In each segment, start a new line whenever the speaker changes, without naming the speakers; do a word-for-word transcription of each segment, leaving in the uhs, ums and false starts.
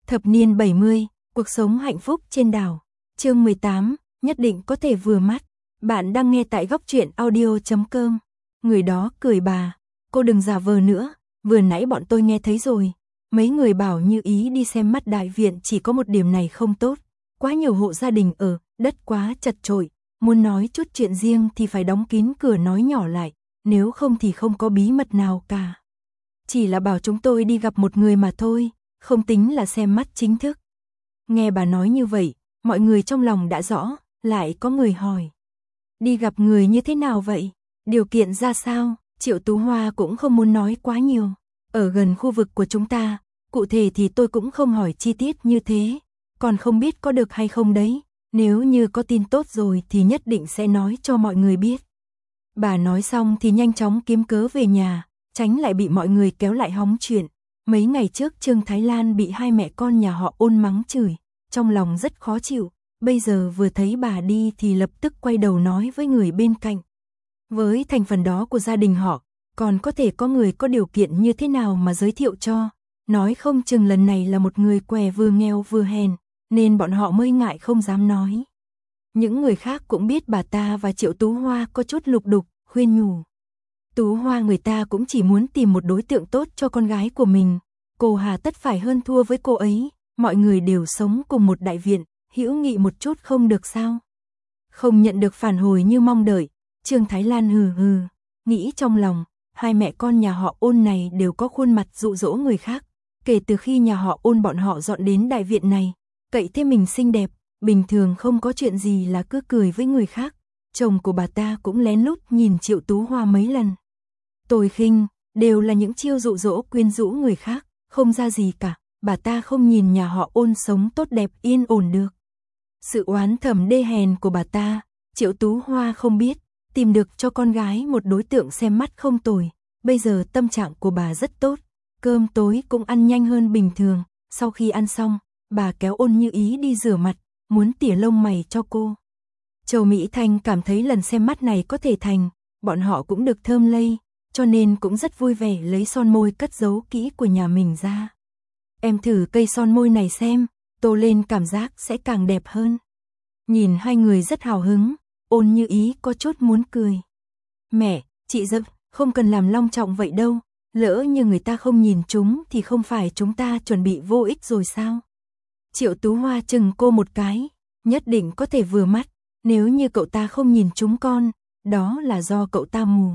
Thập niên bảy mươi, cuộc sống hạnh phúc trên đảo. Chương mười tám, nhất định có thể vừa mắt. Bạn đang nghe tại góc truyện audio chấm com. Người đó cười bà, cô đừng giả vờ nữa, vừa nãy bọn tôi nghe thấy rồi. Mấy người bảo Như Ý đi xem mắt đại viện chỉ có một điểm này không tốt. Quá nhiều hộ gia đình ở, đất quá chật chội, muốn nói chút chuyện riêng thì phải đóng kín cửa nói nhỏ lại, nếu không thì không có bí mật nào cả. Chỉ là bảo chúng tôi đi gặp một người mà thôi, không tính là xem mắt chính thức. Nghe bà nói như vậy, mọi người trong lòng đã rõ, lại có người hỏi. Đi gặp người như thế nào vậy? Điều kiện ra sao? Triệu Tú Hoa cũng không muốn nói quá nhiều. Ở gần khu vực của chúng ta, cụ thể thì tôi cũng không hỏi chi tiết như thế, còn không biết có được hay không đấy. Nếu như có tin tốt rồi thì nhất định sẽ nói cho mọi người biết. Bà nói xong thì nhanh chóng kiếm cớ về nhà, tránh lại bị mọi người kéo lại hóng chuyện. Mấy ngày trước Trương Thái Lan bị hai mẹ con nhà họ Ôn mắng chửi, trong lòng rất khó chịu, bây giờ vừa thấy bà đi thì lập tức quay đầu nói với người bên cạnh. Với thành phần đó của gia đình họ, còn có thể có người có điều kiện như thế nào mà giới thiệu cho, nói không chừng lần này là một người què vừa nghèo vừa hèn, nên bọn họ mới ngại không dám nói. Những người khác cũng biết bà ta và Triệu Tú Hoa có chút lục đục, khuyên nhủ. Tú Hoa người ta cũng chỉ muốn tìm một đối tượng tốt cho con gái của mình, cô hà tất phải hơn thua với cô ấy, mọi người đều sống cùng một đại viện, hữu nghị một chút không được sao? Không nhận được phản hồi như mong đợi, Trương Thái Lan hừ hừ, nghĩ trong lòng, hai mẹ con nhà họ Ôn này đều có khuôn mặt dụ dỗ người khác, kể từ khi nhà họ Ôn bọn họ dọn đến đại viện này, cậy thế mình xinh đẹp, bình thường không có chuyện gì là cứ cười với người khác, chồng của bà ta cũng lén lút nhìn Triệu Tú Hoa mấy lần. Tôi khinh, đều là những chiêu dụ dỗ quyến rũ người khác, không ra gì cả, bà ta không nhìn nhà họ Ôn sống tốt đẹp yên ổn được. Sự oán thầm đê hèn của bà ta, Triệu Tú Hoa không biết, tìm được cho con gái một đối tượng xem mắt không tồi, bây giờ tâm trạng của bà rất tốt, cơm tối cũng ăn nhanh hơn bình thường, sau khi ăn xong, bà kéo Ôn Như Ý đi rửa mặt, muốn tỉa lông mày cho cô. Châu Mỹ Thanh cảm thấy lần xem mắt này có thể thành, bọn họ cũng được thơm lây, cho nên cũng rất vui vẻ lấy son môi cất giấu kỹ của nhà mình ra. Em thử cây son môi này xem, tô lên cảm giác sẽ càng đẹp hơn. Nhìn hai người rất hào hứng, Ôn Như Ý có chút muốn cười. Mẹ, chị dập, không cần làm long trọng vậy đâu, lỡ như người ta không nhìn chúng thì không phải chúng ta chuẩn bị vô ích rồi sao? Triệu Tú Hoa chừng cô một cái, nhất định có thể vừa mắt, nếu như cậu ta không nhìn chúng con, đó là do cậu ta mù.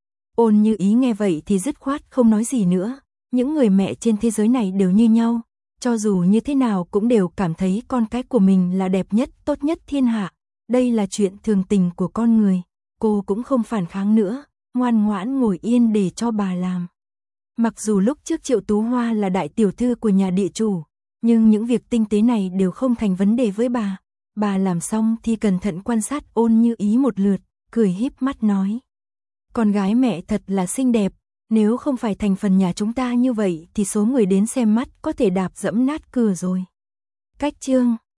Ôn Như Ý nghe vậy thì dứt khoát không nói gì nữa, những người mẹ trên thế giới này đều như nhau, cho dù như thế nào cũng đều cảm thấy con cái của mình là đẹp nhất, tốt nhất thiên hạ, đây là chuyện thường tình của con người, cô cũng không phản kháng nữa, ngoan ngoãn ngồi yên để cho bà làm. Mặc dù lúc trước Triệu Tú Hoa là đại tiểu thư của nhà địa chủ, nhưng những việc tinh tế này đều không thành vấn đề với bà. Bà làm xong thì cẩn thận quan sát Ôn Như Ý một lượt, cười híp mắt nói. Con gái mẹ thật là xinh đẹp, nếu không phải thành phần nhà chúng ta như vậy thì số người đến xem mắt có thể đạp dẫm nát cửa rồi. Cách chương